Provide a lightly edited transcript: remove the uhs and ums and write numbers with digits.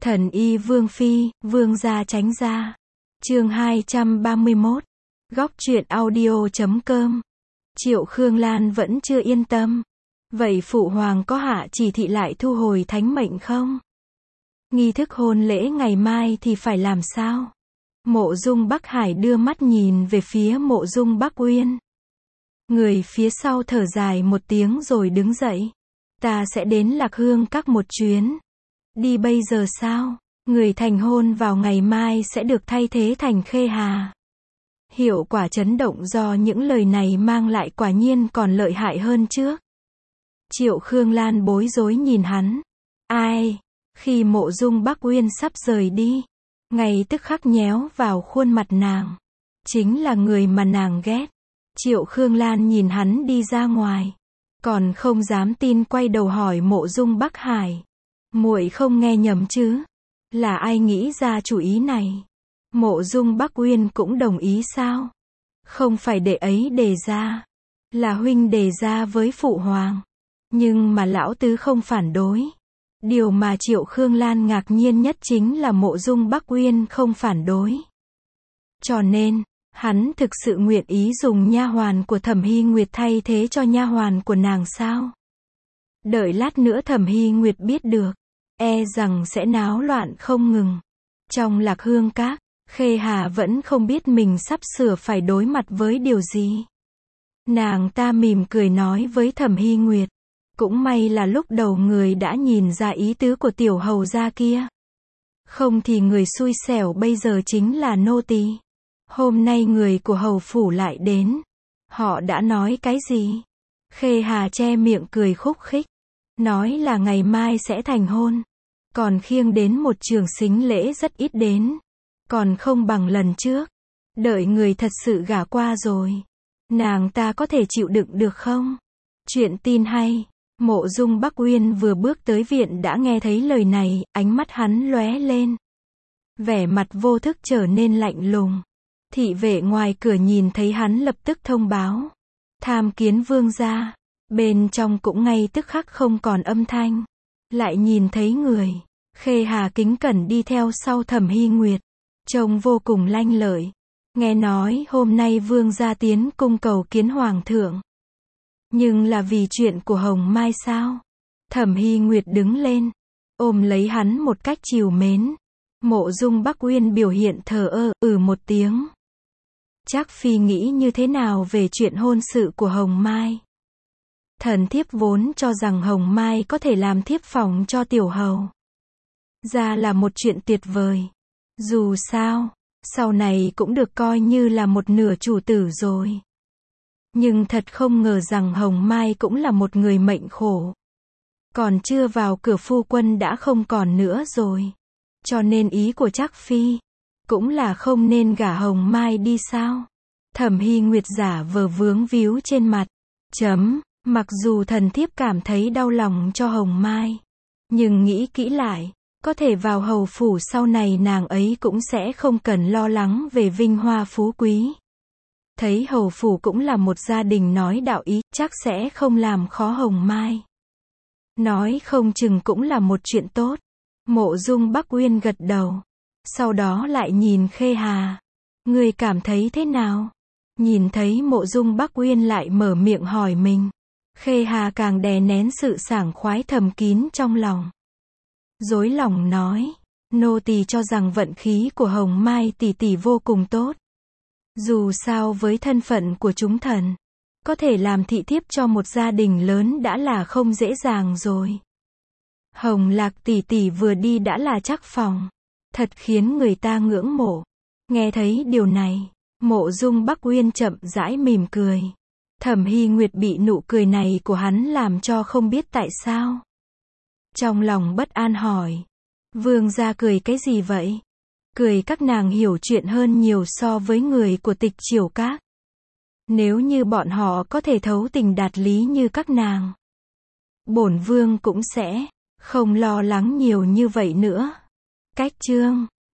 Thần y Vương Phi, Vương gia tránh ra. Chương 231. Góc truyện audio.com. Triệu Khương Lan vẫn chưa yên tâm. Vậy Phụ Hoàng có hạ chỉ thị lại thu hồi thánh mệnh không? Nghi thức hôn lễ ngày mai thì phải làm sao? Mộ Dung Bắc Hải đưa mắt nhìn về phía Mộ Dung Bắc Uyên. Người phía sau thở dài một tiếng rồi đứng dậy. Ta sẽ đến Lạc Hương Các một chuyến. Đi bây giờ sao? Người thành hôn vào ngày mai sẽ được thay thế thành Khê Hà. Hiệu quả chấn động do những lời này mang lại quả nhiên còn lợi hại hơn trước. Triệu Khương Lan bối rối nhìn hắn. Ai? Khi Mộ Dung Bắc Uyên sắp rời đi, ngay tức khắc nhéo vào khuôn mặt nàng. Chính là người mà nàng ghét. Triệu Khương Lan nhìn hắn đi ra ngoài, còn không dám tin quay đầu hỏi Mộ Dung Bắc Hải. Muội không nghe nhầm chứ? Là ai nghĩ ra chủ ý này? Mộ Dung Bắc Uyên cũng đồng ý sao? Không phải đệ ấy đề ra, là huynh đề ra với Phụ Hoàng. Nhưng mà lão tứ không phản đối. Điều mà Triệu Khương Lan ngạc nhiên nhất chính là Mộ Dung Bắc Uyên không phản đối. Cho nên, hắn thực sự nguyện ý dùng nha hoàn của Thẩm Hy Nguyệt thay thế cho nha hoàn của nàng sao? Đợi lát nữa Thẩm Hy Nguyệt biết được, e rằng sẽ náo loạn không ngừng. Trong Lạc Hương Các, Khê Hà vẫn không biết mình sắp sửa phải đối mặt với điều gì. Nàng ta mỉm cười nói với Thẩm Hy Nguyệt. Cũng may là lúc đầu người đã nhìn ra ý tứ của tiểu hầu gia kia. Không thì người xui xẻo bây giờ chính là nô tỳ. Hôm nay người của hầu phủ lại đến. Họ đã nói cái gì? Khê Hà che miệng cười khúc khích. Nói là ngày mai sẽ thành hôn. Còn khiêng đến một trường sính lễ rất ít đến. Còn không bằng lần trước. Đợi người thật sự gả qua rồi. Nàng ta có thể chịu đựng được không? Chuyện tin hay. Mộ Dung Bắc Uyên vừa bước tới viện đã nghe thấy lời này, ánh mắt hắn lóe lên. Vẻ mặt vô thức trở nên lạnh lùng. Thị vệ ngoài cửa nhìn thấy hắn lập tức thông báo. Tham kiến vương gia. Bên trong cũng ngay tức khắc không còn âm thanh. Lại nhìn thấy người. Khê Hà kính cẩn đi theo sau Thẩm Hy Nguyệt. Trông vô cùng lanh lợi. Nghe nói hôm nay vương gia tiến cung cầu kiến hoàng thượng. Nhưng là vì chuyện của Hồng Mai sao? Thẩm Hy Nguyệt đứng lên, ôm lấy hắn một cách trìu mến. Mộ Dung Bắc Uyên biểu hiện thờ ơ, một tiếng. Trác Phi nghĩ như thế nào về chuyện hôn sự của Hồng Mai? Thần thiếp vốn cho rằng Hồng Mai có thể làm thiếp phòng cho tiểu hầu. Ra là một chuyện tuyệt vời. Dù sao, sau này cũng được coi như là một nửa chủ tử rồi. Nhưng thật không ngờ rằng Hồng Mai cũng là một người mệnh khổ. Còn chưa vào cửa phu quân đã không còn nữa rồi. Cho nên ý của Trác Phi cũng là không nên gả Hồng Mai đi sao? Thẩm Hy Nguyệt giả vờ vướng víu trên mặt. Mặc dù thần thiếp cảm thấy đau lòng cho Hồng Mai, nhưng nghĩ kỹ lại, có thể vào hầu phủ sau này nàng ấy cũng sẽ không cần lo lắng về vinh hoa phú quý. Thấy hầu phủ cũng là một gia đình nói đạo ý, chắc sẽ không làm khó Hồng Mai. Nói không chừng cũng là một chuyện tốt. Mộ Dung Bắc Uyên gật đầu. Sau đó lại nhìn Khê Hà. Người cảm thấy thế nào? Nhìn thấy Mộ Dung Bắc Uyên lại mở miệng hỏi mình. Khê Hà càng đè nén sự sảng khoái thầm kín trong lòng. Dối lòng nói. Nô tỳ cho rằng vận khí của Hồng Mai tỷ tỷ vô cùng tốt. Dù sao với thân phận của chúng thần, có thể làm thị thiếp cho một gia đình lớn đã là không dễ dàng rồi. Hồng Lạc tỷ tỷ vừa đi đã là chắc phòng. Thật khiến người ta ngưỡng mộ. Nghe thấy điều này, Mộ Dung Bắc Uyên chậm rãi mỉm cười. Thẩm Hy Nguyệt bị nụ cười này của hắn làm cho không biết tại sao. Trong lòng bất an hỏi. Vương gia cười cái gì vậy? Cười các nàng hiểu chuyện hơn nhiều so với người của Tịch Triều Các. Nếu như bọn họ có thể thấu tình đạt lý như các nàng, bổn vương cũng sẽ không lo lắng nhiều như vậy nữa. Cách chương